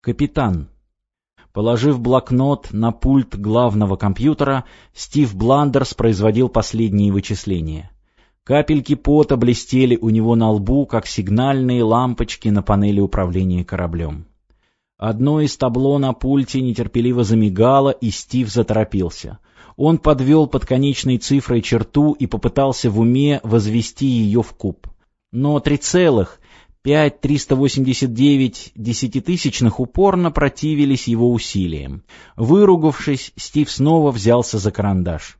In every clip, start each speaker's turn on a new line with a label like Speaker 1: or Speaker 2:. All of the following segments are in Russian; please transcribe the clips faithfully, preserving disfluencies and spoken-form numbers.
Speaker 1: Капитан. Положив блокнот на пульт главного компьютера, Стив Бландерс производил последние вычисления. Капельки пота блестели у него на лбу, как сигнальные лампочки на панели управления кораблем. Одно из табло на пульте нетерпеливо замигало, и Стив заторопился. Он подвел под конечной цифрой черту и попытался в уме возвести ее в куб. Но три целых пять триста восемьдесят девять десятитысячных упорно противились его усилиям. Выругавшись, Стив снова взялся за карандаш.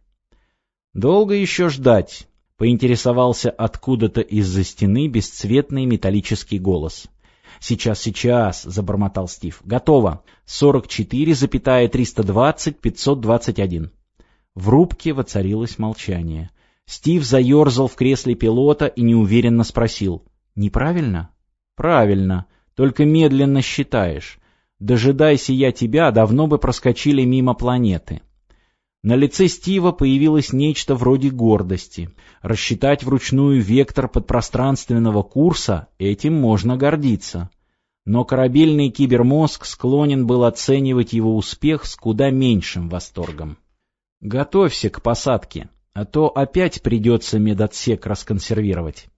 Speaker 1: «Долго еще ждать?» — поинтересовался откуда-то из-за стены бесцветный металлический голос. «Сейчас, сейчас», — забормотал Стив. «Готово. сорок четыре, триста двадцать, пятьсот двадцать один». В рубке воцарилось молчание. Стив заерзал в кресле пилота и неуверенно спросил. «Неправильно?» «Правильно. Только медленно считаешь. Дожидайся я тебя, давно бы проскочили мимо планеты». На лице Стива появилось нечто вроде гордости. Рассчитать вручную вектор подпространственного курса — этим можно гордиться. Но корабельный кибермозг склонен был оценивать его успех с куда меньшим восторгом. «Готовься к посадке, а то опять придется медотсек расконсервировать».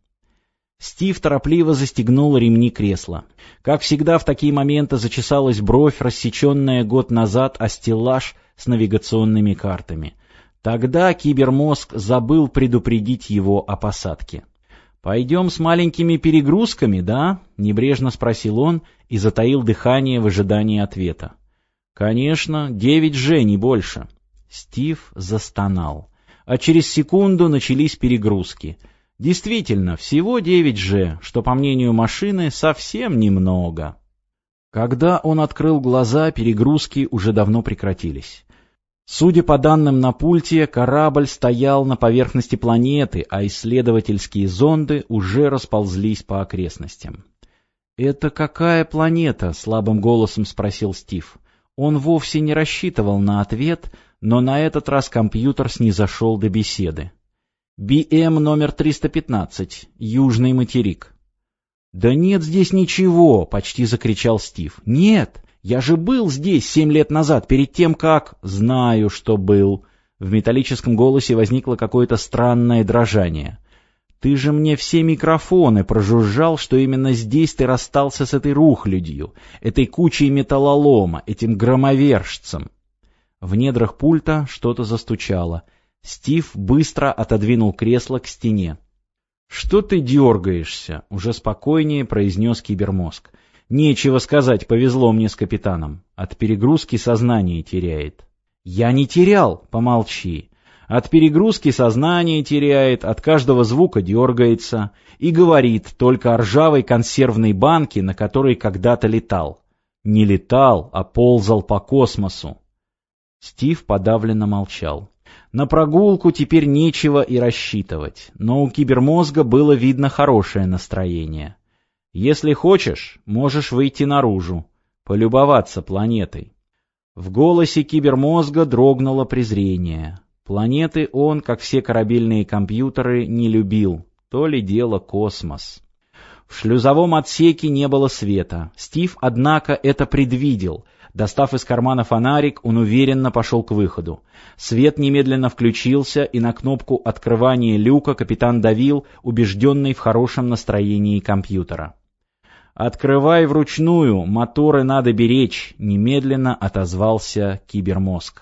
Speaker 1: Стив торопливо застегнул ремни кресла. Как всегда в такие моменты зачесалась бровь, рассеченная год назад о стеллаж с навигационными картами. Тогда кибермозг забыл предупредить его о посадке. «Пойдем с маленькими перегрузками, да?» — небрежно спросил он и затаил дыхание в ожидании ответа. «Конечно, девять же, не больше». Стив застонал. А через секунду начались перегрузки. Действительно, всего девять же, что, по мнению машины, совсем немного. Когда он открыл глаза, перегрузки уже давно прекратились. Судя по данным на пульте, корабль стоял на поверхности планеты, а исследовательские зонды уже расползлись по окрестностям. «Это какая планета?» — слабым голосом спросил Стив. Он вовсе не рассчитывал на ответ, но на этот раз компьютер снизошел до беседы. «Би эм номер триста пятнадцать, Южный материк». «Да нет здесь ничего!» — почти закричал Стив. «Нет! Я же был здесь семь лет назад, перед тем как...» «Знаю, что был». В металлическом голосе возникло какое-то странное дрожание. «Ты же мне все микрофоны прожужжал, что именно здесь ты расстался с этой рухлядью, этой кучей металлолома, этим громовержцем». В недрах пульта что-то застучало. Стив быстро отодвинул кресло к стене. «Что ты дергаешься?» — уже спокойнее произнес кибермозг. «Нечего сказать, повезло мне с капитаном. От перегрузки сознание теряет». «Я не терял», — помолчи. «От перегрузки сознание теряет, от каждого звука дергается и говорит только о ржавой консервной банке, на которой когда-то летал. Не летал, а ползал по космосу». Стив подавленно молчал. На прогулку теперь нечего и рассчитывать, но у кибермозга было видно хорошее настроение. «Если хочешь, можешь выйти наружу, полюбоваться планетой». В голосе кибермозга дрогнуло презрение. Планеты он, как все корабельные компьютеры, не любил, то ли дело космос. В шлюзовом отсеке не было света. Стив, однако, это предвидел. Достав из кармана фонарик, он уверенно пошел к выходу. Свет немедленно включился, и на кнопку открывания люка капитан давил, убежденный в хорошем настроении компьютера. «Открывай вручную, моторы надо беречь», — немедленно отозвался кибермозг.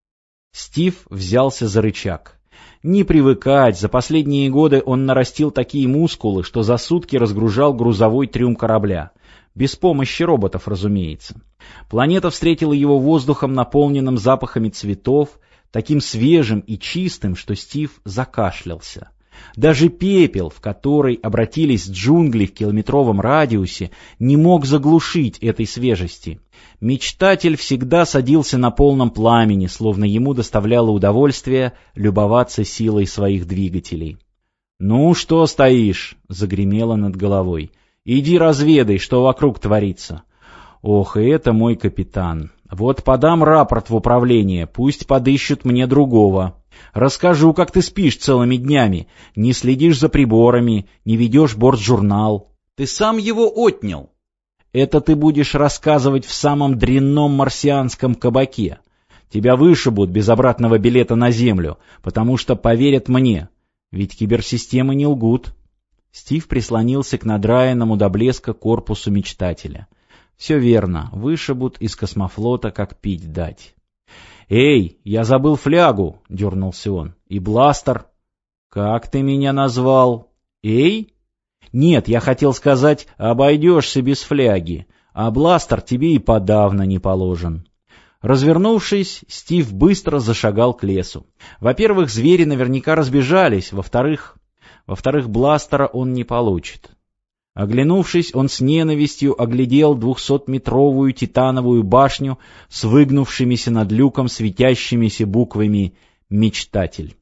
Speaker 1: Стив взялся за рычаг. Не привыкать, за последние годы он нарастил такие мускулы, что за сутки разгружал грузовой трюм корабля. Без помощи роботов, разумеется. Планета встретила его воздухом, наполненным запахами цветов, таким свежим и чистым, что Стив закашлялся. Даже пепел, в который обратились джунгли в километровом радиусе, не мог заглушить этой свежести. Мечтатель всегда садился на полном пламени, словно ему доставляло удовольствие любоваться силой своих двигателей. «Ну, что стоишь?» — загремело над головой. «Иди разведай, что вокруг творится». «Ох, и это мой капитан. Вот подам рапорт в управление, пусть подыщут мне другого. Расскажу, как ты спишь целыми днями, не следишь за приборами, не ведешь бортжурнал. Ты сам его отнял». Это ты будешь рассказывать в самом дрянном марсианском кабаке. Тебя вышибут без обратного билета на Землю, потому что поверят мне. Ведь киберсистемы не лгут». Стив прислонился к надраенному до блеска корпусу мечтателя. «Все верно, вышибут из космофлота, как пить дать». «Эй, я забыл флягу!» — дернулся он. «И бластер!» «Как ты меня назвал?» «Эй?» «Нет, я хотел сказать, обойдешься без фляги, а бластер тебе и подавно не положен». Развернувшись, Стив быстро зашагал к лесу. Во-первых, звери наверняка разбежались, во-вторых... Во-вторых, бластера он не получит. Оглянувшись, он с ненавистью оглядел двухсотметровую титановую башню с выгнувшимися над люком светящимися буквами «Мечтатель».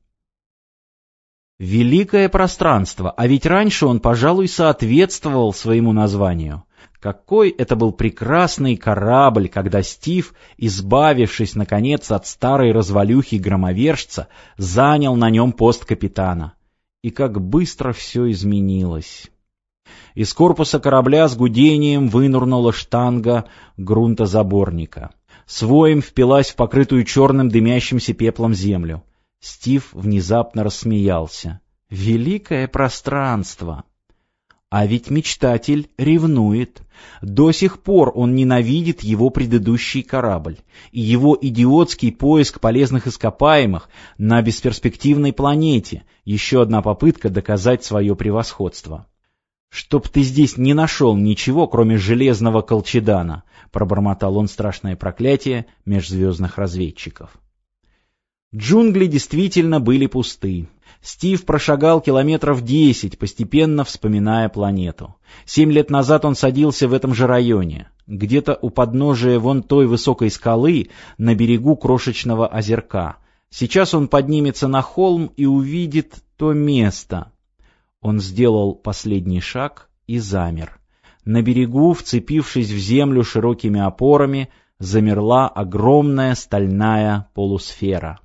Speaker 1: Великое пространство, а ведь раньше он, пожалуй, соответствовал своему названию. Какой это был прекрасный корабль, когда Стив, избавившись, наконец, от старой развалюхи-громовержца, занял на нем пост капитана. И как быстро все изменилось. Из корпуса корабля с гудением вынурнула штанга грунтозаборника. Своем впилась в покрытую черным дымящимся пеплом землю. Стив внезапно рассмеялся. Великое пространство! А ведь мечтатель ревнует. До сих пор он ненавидит его предыдущий корабль и его идиотский поиск полезных ископаемых на бесперспективной планете. Еще одна попытка доказать свое превосходство. «Чтоб ты здесь не нашел ничего, кроме железного колчедана», — пробормотал он страшное проклятие межзвездных разведчиков. Джунгли действительно были пусты. Стив прошагал километров десять, постепенно вспоминая планету. Семь лет назад он садился в этом же районе, где-то у подножия вон той высокой скалы на берегу крошечного озерка. Сейчас он поднимется на холм и увидит то место. Он сделал последний шаг и замер. На берегу, вцепившись в землю широкими опорами, замерла огромная стальная полусфера.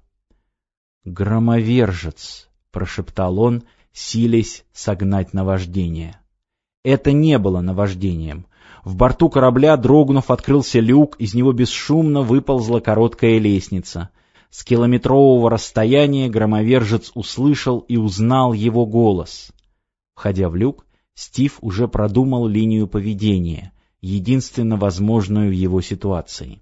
Speaker 1: «Громовержец», — прошептал он, силясь согнать наваждение. Это не было наваждением. В борту корабля, дрогнув, открылся люк, из него бесшумно выползла короткая лестница. С километрового расстояния громовержец услышал и узнал его голос. Входя в люк, Стив уже продумал линию поведения, единственно возможную в его ситуации.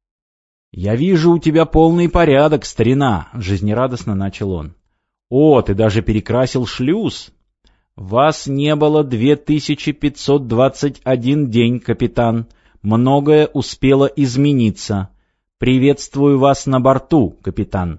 Speaker 1: «Я вижу, у тебя полный порядок, старина», — жизнерадостно начал он. «О, ты даже перекрасил шлюз. Вас не было две тысячи пятьсот двадцать один день, капитан. Многое успело измениться. Приветствую вас на борту, капитан».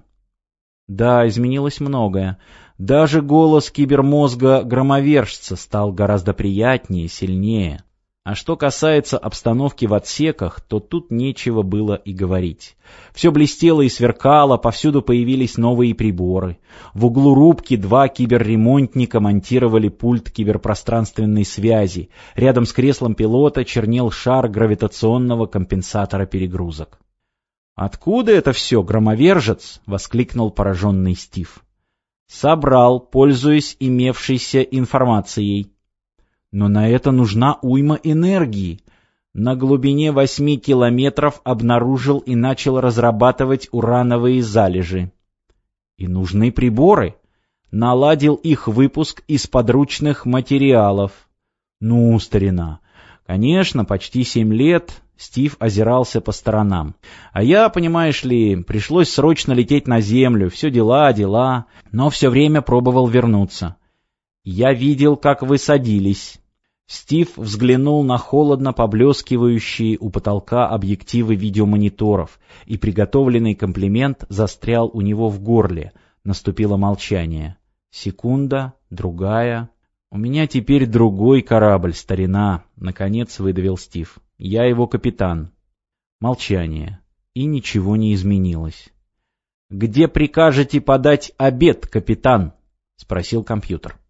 Speaker 1: Да, изменилось многое. Даже голос кибермозга-громовержца стал гораздо приятнее, сильнее. А что касается обстановки в отсеках, то тут нечего было и говорить. Все блестело и сверкало, повсюду появились новые приборы. В углу рубки два киберремонтника монтировали пульт киберпространственной связи. Рядом с креслом пилота чернел шар гравитационного компенсатора перегрузок. «Откуда это все, громовержец?» — воскликнул пораженный Стив. «Собрал, пользуясь имевшейся информацией. Но на это нужна уйма энергии. На глубине восьми километров обнаружил и начал разрабатывать урановые залежи. И нужны приборы. Наладил их выпуск из подручных материалов. Ну, старина, конечно, почти семь лет...» Стив озирался по сторонам. «А я, понимаешь ли, пришлось срочно лететь на Землю, все дела, дела, но все время пробовал вернуться. Я видел, как вы садились». Стив взглянул на холодно поблескивающие у потолка объективы видеомониторов, и приготовленный комплимент застрял у него в горле. Наступило молчание. Секунда, другая. «У меня теперь другой корабль, старина», — наконец выдавил Стив. «Я его капитан». Молчание. И ничего не изменилось. «Где прикажете подать обед, капитан?» — спросил компьютер.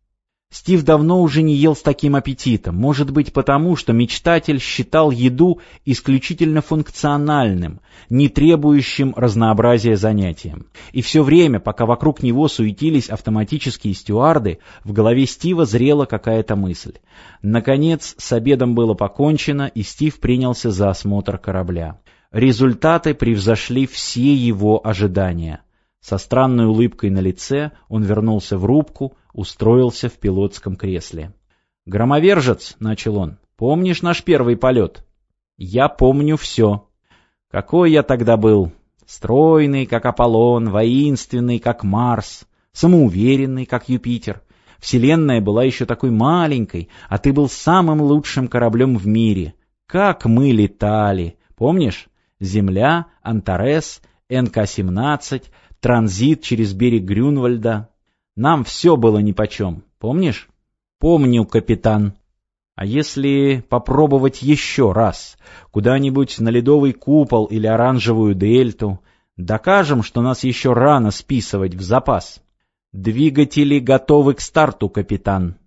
Speaker 1: Стив давно уже не ел с таким аппетитом, может быть потому, что мечтатель считал еду исключительно функциональным, не требующим разнообразия занятием. И все время, пока вокруг него суетились автоматические стюарды, в голове Стива зрела какая-то мысль. Наконец, с обедом было покончено, и Стив принялся за осмотр корабля. Результаты превзошли все его ожидания. Со странной улыбкой на лице он вернулся в рубку, устроился в пилотском кресле. «Громовержец», — начал он, — «помнишь наш первый полет?» «Я помню все. Какой я тогда был? Стройный, как Аполлон, воинственный, как Марс, самоуверенный, как Юпитер. Вселенная была еще такой маленькой, а ты был самым лучшим кораблем в мире. Как мы летали! Помнишь? Земля, Антарес, эн ка семнадцать, транзит через берег Грюнвальда. Нам все было нипочем, помнишь?» «Помню, капитан. А если попробовать еще раз? Куда-нибудь на ледовый купол или оранжевую дельту? Докажем, что нас еще рано списывать в запас». «Двигатели готовы к старту, капитан».